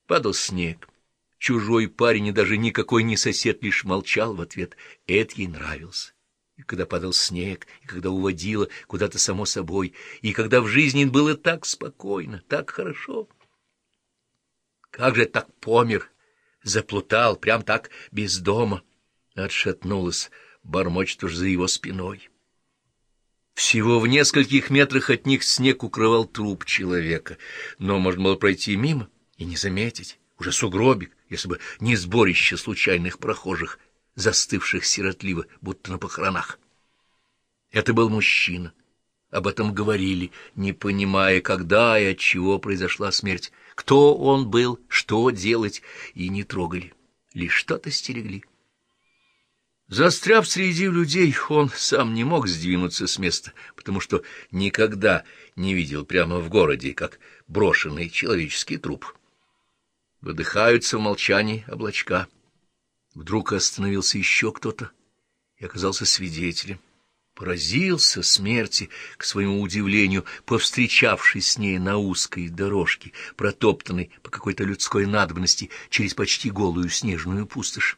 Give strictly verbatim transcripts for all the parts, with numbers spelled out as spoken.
Падал снег. Чужой парень и даже никакой не сосед лишь молчал в ответ. Это ей нравилось. И когда падал снег, и когда уводило куда-то само собой, и когда в жизни было так спокойно, так хорошо. Как же так помер, заплутал, прям так без дома? Отшатнулась, бормочет уж за его спиной. Всего в нескольких метрах от них снег укрывал труп человека, но можно было пройти мимо и не заметить. Уже сугробик, если бы не сборище случайных прохожих, застывших сиротливо, будто на похоронах. Это был мужчина. Об этом говорили, не понимая, когда и от чего произошла смерть, кто он был, что делать, и не трогали, лишь что-то стерегли. Застряв среди людей, он сам не мог сдвинуться с места, потому что никогда не видел прямо в городе, как брошенный человеческий труп. Выдыхаются в молчании облачка. Вдруг остановился еще кто-то и оказался свидетелем. Поразился смерти, к своему удивлению, повстречавшись с ней на узкой дорожке, протоптанной по какой-то людской надобности через почти голую снежную пустошь.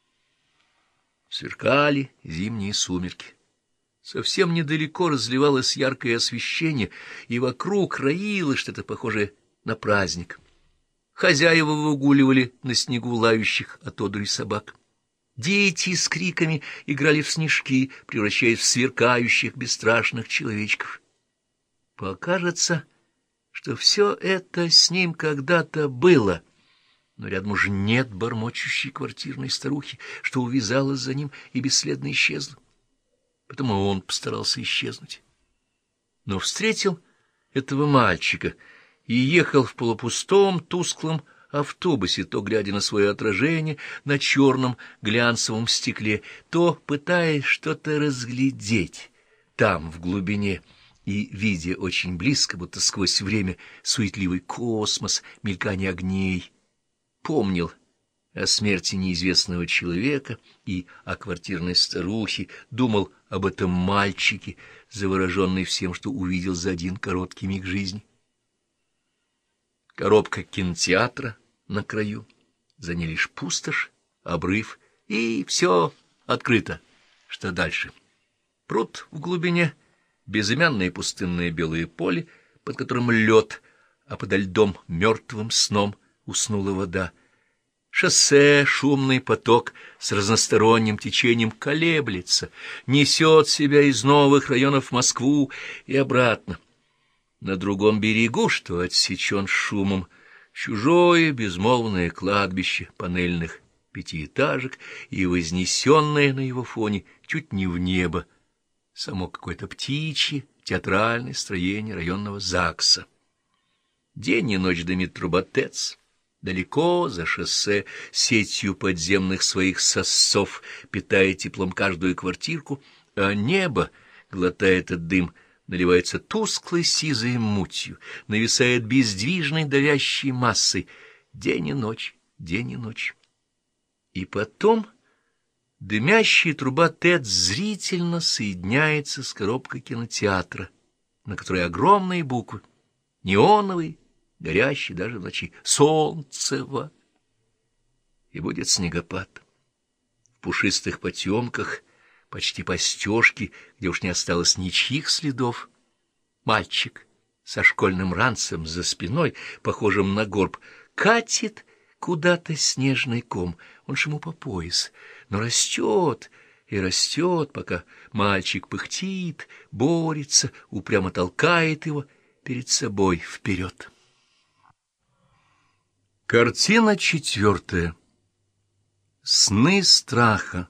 Сверкали зимние сумерки. Совсем недалеко разливалось яркое освещение, и вокруг роилось что-то похожее на праздник. Хозяева выгуливали на снегу лающих от одури собак. Дети с криками играли в снежки, превращаясь в сверкающих бесстрашных человечков. Покажется, что все это с ним когда-то было, но рядом уже нет бормочущей квартирной старухи, что увязалась за ним и бесследно исчезла. Потому он постарался исчезнуть. Но встретил этого мальчика и ехал в полупустом, тусклом автобусе, то глядя на свое отражение на черном глянцевом стекле, то пытаясь что-то разглядеть там, в глубине, и видя очень близко, будто сквозь время, суетливый космос, мелькание огней, помнил о смерти неизвестного человека и о квартирной старухе, думал об этом мальчике, завороженный всем, что увидел за один короткий миг жизни. Коробка кинотеатра на краю, за ней лишь пустошь, обрыв, и все открыто. Что дальше? Пруд в глубине, безымянное пустынное белое поле, под которым лед, а подо льдом мертвым сном уснула вода. Шоссе, шумный поток с разносторонним течением колеблется, несет себя из новых районов в Москву и обратно. На другом берегу, что отсечен шумом, чужое безмолвное кладбище панельных пятиэтажек и вознесенное на его фоне чуть не в небо само какое-то птичье театральное строение районного ЗАГСа. День и ночь дымит труба ТЭЦ. Далеко за шоссе сетью подземных своих сосцов питая теплом каждую квартирку, а небо, глотая этот дым, наливается тусклой сизой мутью, нависает бездвижной давящей массой. День и ночь, день и ночь. И потом дымящая труба ТЭЦ зрительно соединяется с коробкой кинотеатра, на которой огромные буквы, неоновые, горящие даже в ночи, Солнцево. И будет снегопад. В пушистых потемках, почти по стежке, где уж не осталось ничьих следов, мальчик со школьным ранцем за спиной, похожим на горб, катит куда-то снежный ком. Он ж ему по пояс, но растет и растет, пока мальчик пыхтит, борется, упрямо толкает его перед собой вперед. Картина четвертая. Сны страха.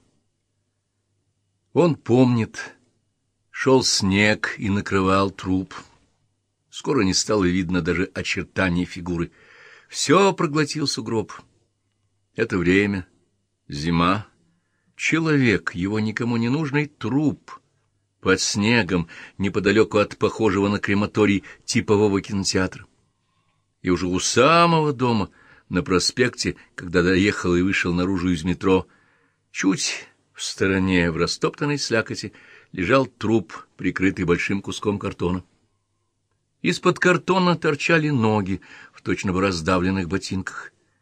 Он помнит, шел снег и накрывал труп. Скоро не стало видно даже очертаний фигуры. Все проглотил сугроб. Это время, зима, человек, его никому не нужный труп, под снегом, неподалеку от похожего на крематорий типового кинотеатра. И уже у самого дома, на проспекте, когда доехал и вышел наружу из метро, чуть в стороне, в растоптанной слякоти, лежал труп, прикрытый большим куском картона. Из-под картона торчали ноги в точно бы раздавленных ботинках.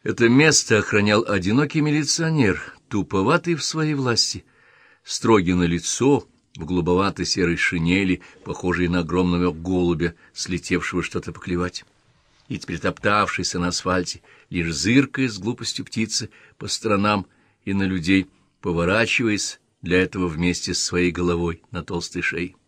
Это место охранял одинокий милиционер, туповатый в своей власти, строгий на лицо, в голубоватой серой шинели, похожей на огромного голубя, слетевшего что-то поклевать, и теперь топтавшийся на асфальте, лишь зыркая с глупостью птицы по сторонам и на людей, поворачиваясь для этого вместе с своей головой на толстой шее.